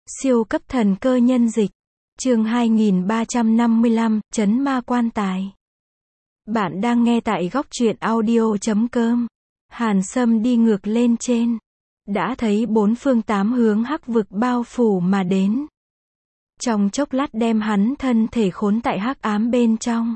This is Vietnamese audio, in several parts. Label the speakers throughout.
Speaker 1: Siêu cấp thần cơ nhân dịch. Chương 2355, Trấn ma quan tài. Bạn đang nghe tại góc truyện audio.com. Hàn Sâm đi ngược lên trên. Đã thấy bốn phương tám hướng hắc vực bao phủ mà đến. Trong chốc lát đem hắn thân thể khốn tại hắc ám bên trong.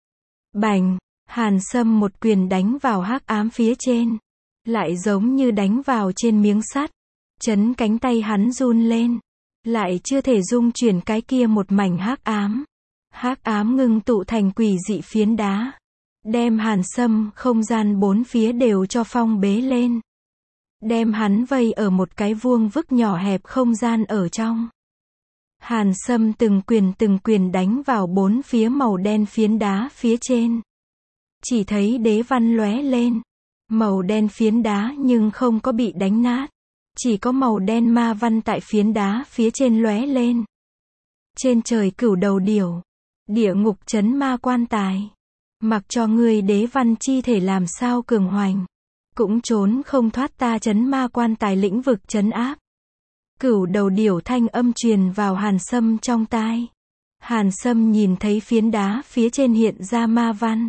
Speaker 1: Bành, Hàn Sâm một quyền đánh vào hắc ám phía trên. Lại giống như đánh vào trên miếng sắt. Chấn cánh tay hắn run lên. Lại chưa thể dung chuyển cái kia một mảnh hắc ám. Hắc ám ngưng tụ thành quỷ dị phiến đá. Đem Hàn Sâm không gian bốn phía đều cho phong bế lên. Đem hắn vây ở một cái vuông vức nhỏ hẹp không gian ở trong. Hàn Sâm từng quyền đánh vào bốn phía màu đen phiến đá phía trên. Chỉ thấy đế văn lóe lên. Màu đen phiến đá nhưng không có bị đánh nát. Chỉ có màu đen ma văn tại phiến đá phía trên lóe lên. Trên trời cửu đầu điểu. Địa ngục trấn ma quan tài. Mặc cho ngươi đế văn chi thể làm sao cường hoành. Cũng trốn không thoát ta trấn ma quan tài lĩnh vực trấn áp. Cửu đầu điểu thanh âm truyền vào Hàn Sâm trong tai. Hàn Sâm nhìn thấy phiến đá phía trên hiện ra ma văn.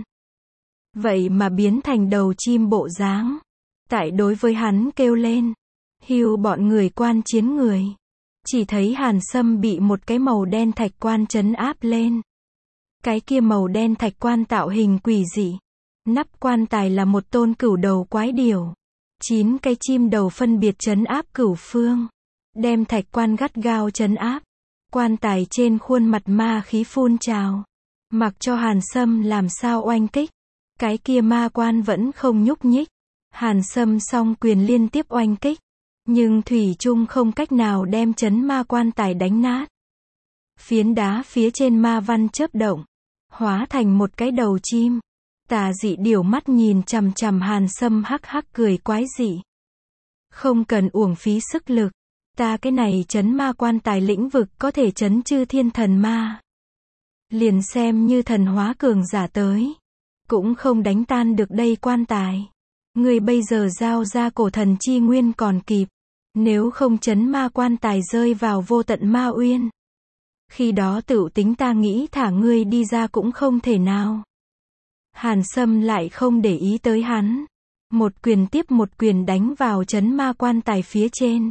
Speaker 1: Vậy mà biến thành đầu chim bộ dáng. Tại đối với hắn kêu lên. Hưu bọn người quan chiến người. Chỉ thấy Hàn Sâm bị một cái màu đen thạch quan trấn áp lên. Cái kia màu đen thạch quan tạo hình quỷ dị. Nắp quan tài là một tôn cửu đầu quái điểu. 9 cái chim đầu phân biệt trấn áp cửu phương. Đem thạch quan gắt gao trấn áp. Quan tài trên khuôn mặt ma khí phun trào. Mặc cho Hàn Sâm làm sao oanh kích. Cái kia ma quan vẫn không nhúc nhích. Hàn Sâm song quyền liên tiếp oanh kích. Nhưng thủy chung không cách nào đem trấn ma quan tài đánh nát. Phiến đá phía trên ma văn chớp động. Hóa thành một cái đầu chim. Tà dị điểu mắt nhìn chằm chằm Hàn Sâm hắc hắc cười quái dị. Không cần uổng phí sức lực. Ta cái này trấn ma quan tài lĩnh vực có thể trấn chư thiên thần ma. Liền xem như thần hóa cường giả tới. Cũng không đánh tan được đây quan tài. Người bây giờ giao ra cổ thần chi nguyên còn kịp. Nếu không trấn ma quan tài rơi vào vô tận ma uyên. Khi đó tựu tính ta nghĩ thả ngươi đi ra cũng không thể nào. Hàn Sâm lại không để ý tới hắn. Một quyền tiếp một quyền đánh vào trấn ma quan tài phía trên.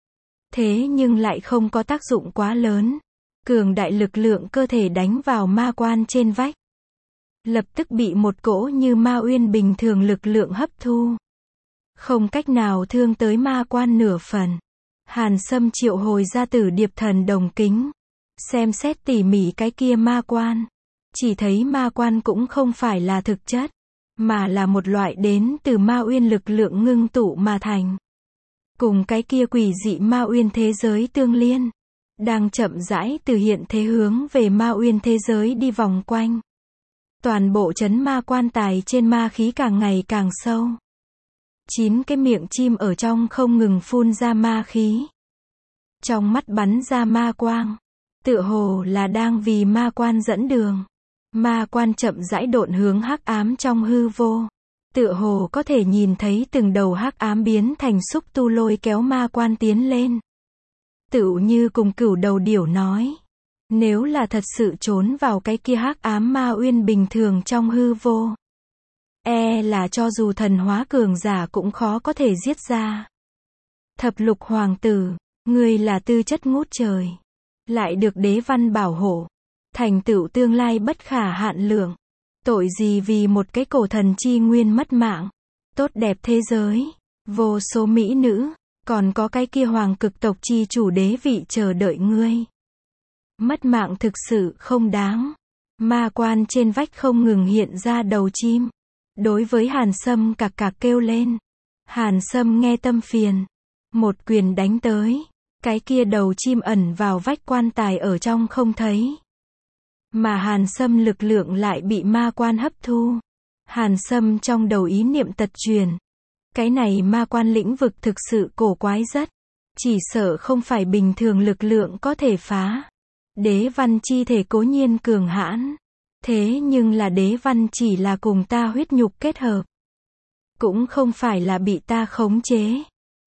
Speaker 1: Thế nhưng lại không có tác dụng quá lớn. Cường đại lực lượng cơ thể đánh vào ma quan trên vách. Lập tức bị một cỗ như ma uyên bình thường lực lượng hấp thu. Không cách nào thương tới ma quan nửa phần. Hàn Sâm triệu hồi ra Tử Điệp Thần Đồng Kính. Xem xét tỉ mỉ cái kia ma quan. Chỉ thấy ma quan cũng không phải là thực chất. Mà là một loại đến từ ma uyên lực lượng ngưng tụ mà thành. Cùng cái kia quỷ dị ma uyên thế giới tương liên. Đang chậm rãi từ hiện thế hướng về ma uyên thế giới đi vòng quanh. Toàn bộ trấn ma quan tài trên ma khí càng ngày càng sâu. 9 cái miệng chim ở trong không ngừng phun ra ma khí. Trong mắt bắn ra ma quang. Tựa hồ là đang vì ma quan dẫn đường. Ma quan chậm rãi độn hướng hắc ám trong hư vô. Tựa hồ có thể nhìn thấy từng đầu hắc ám biến thành xúc tu lôi kéo ma quan tiến lên. Tựu như cùng cửu đầu điểu nói. Nếu là thật sự trốn vào cái kia hắc ám ma uyên bình thường trong hư vô. Là cho dù thần hóa cường giả cũng khó có thể giết ra. Thập lục hoàng tử, ngươi là tư chất ngút trời. Lại được đế văn bảo hộ. Thành tựu tương lai bất khả hạn lượng. Tội gì vì một cái cổ thần chi nguyên mất mạng. Tốt đẹp thế giới. Vô số mỹ nữ. Còn có cái kia hoàng cực tộc chi chủ đế vị chờ đợi ngươi. Mất mạng thực sự không đáng. Ma quan trên vách không ngừng hiện ra đầu chim. Đối với Hàn Sâm cạc cạc kêu lên. Hàn Sâm nghe tâm phiền. Một quyền đánh tới. Cái kia đầu chim ẩn vào vách quan tài ở trong không thấy. Mà Hàn Sâm lực lượng lại bị ma quan hấp thu. Hàn Sâm trong đầu ý niệm tật truyền. Cái này ma quan lĩnh vực thực sự cổ quái rất. Chỉ sợ không phải bình thường lực lượng có thể phá. Đế văn chi thể cố nhiên cường hãn. Thế nhưng là đế văn chỉ là cùng ta huyết nhục kết hợp. Cũng không phải là bị ta khống chế.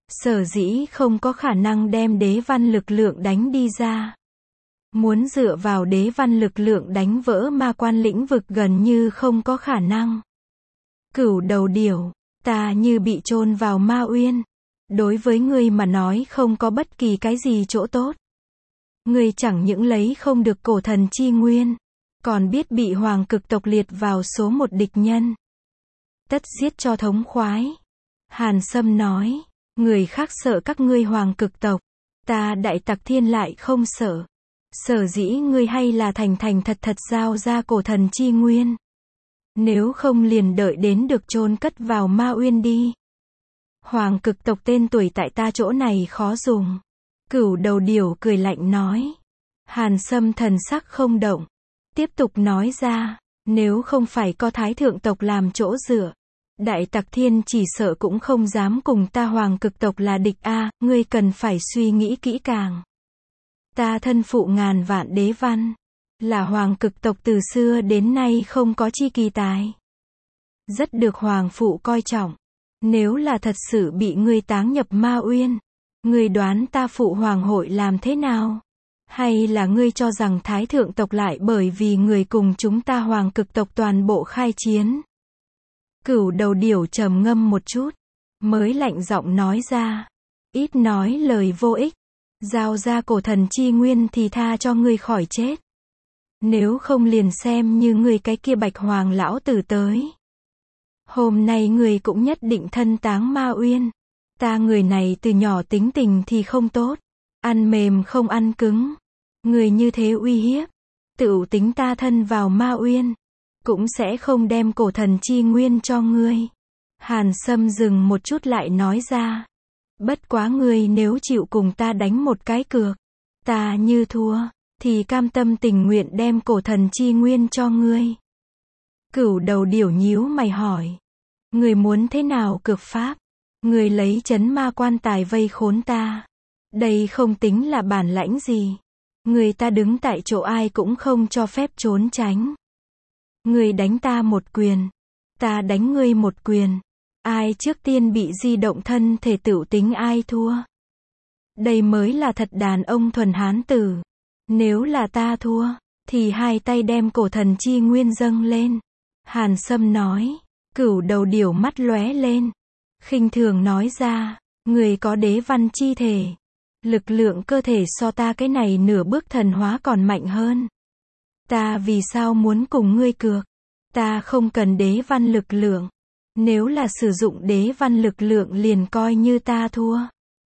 Speaker 1: Sở dĩ không có khả năng đem đế văn lực lượng đánh đi ra. Muốn dựa vào đế văn lực lượng đánh vỡ ma quan lĩnh vực gần như không có khả năng. Cửu đầu điểu, ta như bị chôn vào ma uyên. Đối với ngươi mà nói không có bất kỳ cái gì chỗ tốt. Ngươi chẳng những lấy không được cổ thần chi nguyên, còn biết bị hoàng cực tộc liệt vào số một địch nhân. Tất giết cho thống khoái. Hàn Sâm nói, người khác sợ các ngươi hoàng cực tộc, ta Đại Tặc Thiên lại không sợ. Sở dĩ ngươi hay là thành thành thật thật giao ra cổ thần chi nguyên. Nếu không liền đợi đến được chôn cất vào ma uyên đi. Hoàng cực tộc tên tuổi tại ta chỗ này khó dùng. Cửu đầu điểu cười lạnh nói. Hàn Sâm thần sắc không động. Tiếp tục nói ra, nếu không phải có thái thượng tộc làm chỗ dựa, Đại Tặc Thiên chỉ sợ cũng không dám cùng ta hoàng cực tộc là địch a, ngươi cần phải suy nghĩ kỹ càng. Ta thân phụ ngàn vạn đế văn, là hoàng cực tộc từ xưa đến nay không có chi kỳ tài. Rất được hoàng phụ coi trọng. Nếu là thật sự bị ngươi táng nhập ma uyên, ngươi đoán ta phụ hoàng hội làm thế nào? Hay là ngươi cho rằng thái thượng tộc lại bởi vì người cùng chúng ta hoàng cực tộc toàn bộ khai chiến? Cửu đầu điểu trầm ngâm một chút, mới lạnh giọng nói ra. Ít nói lời vô ích. Giao ra cổ thần chi nguyên thì tha cho ngươi khỏi chết. Nếu không liền xem như ngươi cái kia bạch hoàng lão tử tới. Hôm nay ngươi cũng nhất định thân táng ma uyên. Ta người này từ nhỏ tính tình thì không tốt. Ăn mềm không ăn cứng. Người như thế uy hiếp. Tựu tính ta thân vào ma uyên. Cũng sẽ không đem cổ thần chi nguyên cho ngươi. Hàn Sâm dừng một chút lại nói ra. Bất quá ngươi nếu chịu cùng ta đánh một cái cược. Ta như thua, thì cam tâm tình nguyện đem cổ thần chi nguyên cho ngươi. Cửu đầu điểu nhíu mày hỏi. Ngươi muốn thế nào cược pháp? Ngươi lấy trấn ma quan tài vây khốn ta. Đây không tính là bản lãnh gì. Người ta đứng tại chỗ ai cũng không cho phép trốn tránh. Ngươi đánh ta một quyền. Ta đánh ngươi một quyền. Ai trước tiên bị di động thân thể tựu tính ai thua. Đây mới là thật đàn ông thuần hán tử. Nếu là ta thua, thì hai tay đem cổ thần chi nguyên dâng lên. Hàn Sâm nói. Cửu đầu điểu mắt lóe lên. Khinh thường nói ra. Người có đế văn chi thể. Lực lượng cơ thể so ta cái này nửa bước thần hóa còn mạnh hơn. Ta vì sao muốn cùng ngươi cược? Ta không cần đế văn lực lượng. Nếu là sử dụng đế văn lực lượng liền coi như ta thua.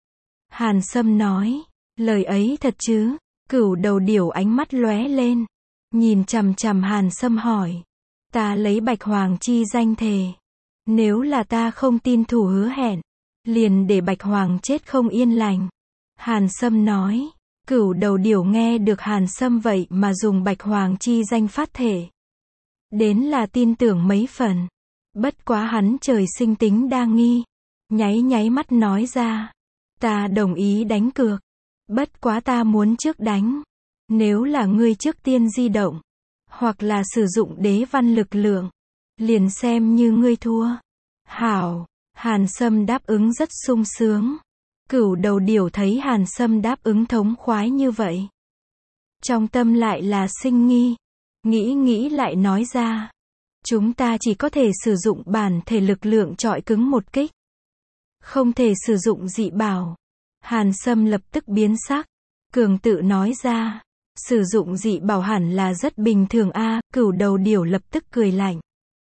Speaker 1: Hàn Sâm nói. Lời ấy thật chứ? Cửu đầu điểu ánh mắt lóe lên. Nhìn chằm chằm Hàn Sâm hỏi. Ta lấy bạch hoàng chi danh thề. Nếu là ta không tin thủ hứa hẹn, liền để bạch hoàng chết không yên lành. Hàn Sâm nói. Cửu đầu điểu nghe được Hàn Sâm vậy mà dùng bạch hoàng chi danh phát thể. Đến là tin tưởng mấy phần. Bất quá hắn trời sinh tính đa nghi. Nháy mắt nói ra. Ta đồng ý đánh cược. Bất quá ta muốn trước đánh. Nếu là ngươi trước tiên di động, hoặc là sử dụng đế văn lực lượng, liền xem như ngươi thua. Hảo. Hàn Sâm đáp ứng rất sung sướng. Cửu đầu điểu thấy Hàn Sâm đáp ứng thống khoái như vậy, trong tâm lại là sinh nghi. Nghĩ lại nói ra. Chúng ta chỉ có thể sử dụng bản thể lực lượng trọi cứng một kích. Không thể sử dụng dị bảo. Hàn Sâm lập tức biến sắc. Cường tự nói ra. Sử dụng dị bảo hẳn là rất bình thường a. Cửu đầu điểu lập tức cười lạnh.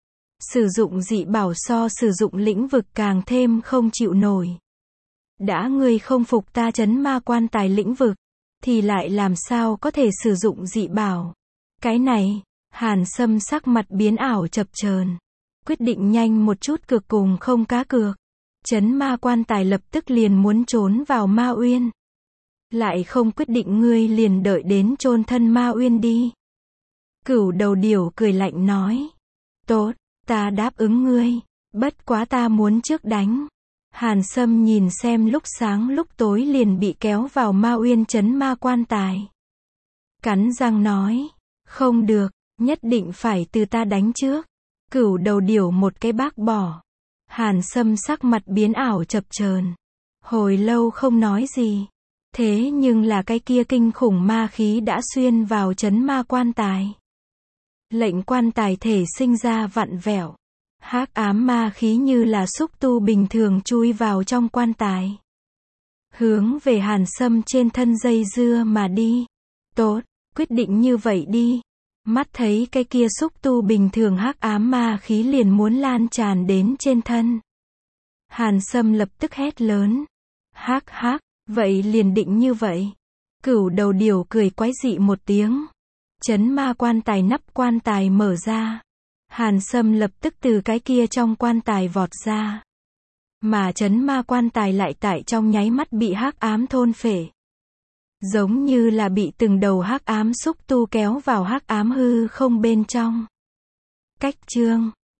Speaker 1: Sử dụng dị bảo so sử dụng lĩnh vực càng thêm không chịu nổi. Đã ngươi không phục ta trấn ma quan tài lĩnh vực, thì lại làm sao có thể sử dụng dị bảo? Cái này, Hàn Sâm sắc mặt biến ảo chập chờn, quyết định nhanh một chút cược cùng không cá cược. Trấn ma quan tài lập tức liền muốn trốn vào ma uyên. Lại không quyết định ngươi liền đợi đến chôn thân ma uyên đi. Cửu đầu điểu cười lạnh nói. Tốt, ta đáp ứng ngươi. Bất quá ta muốn trước đánh. Hàn Sâm nhìn xem lúc sáng lúc tối liền bị kéo vào ma uyên trấn ma quan tài. Cắn răng nói. Không được, nhất định phải từ ta đánh trước. Cửu đầu điểu một cái bác bỏ. Hàn Sâm sắc mặt biến ảo chập chờn. Hồi lâu không nói gì. Thế nhưng là cái kia kinh khủng ma khí đã xuyên vào chấn ma quan tài. Lệnh quan tài thể sinh ra vặn vẹo. Hắc ám ma khí như là xúc tu bình thường chui vào trong quan tài. Hướng về Hàn Sâm trên thân dây dưa mà đi. Tốt, quyết định như vậy đi. Mắt thấy cái kia xúc tu bình thường hắc ám ma khí liền muốn lan tràn đến trên thân. Hàn Sâm lập tức hét lớn. Hắc hắc, vậy liền định như vậy. Cửu đầu điểu cười quái dị một tiếng. Chấn ma quan tài nắp quan tài mở ra. Hàn Sâm lập tức từ cái kia trong quan tài vọt ra. Mà chấn ma quan tài lại tại trong nháy mắt bị hắc ám thôn phệ. Giống như là bị từng đầu hắc ám xúc tu kéo vào hắc ám hư không bên trong. Cách chương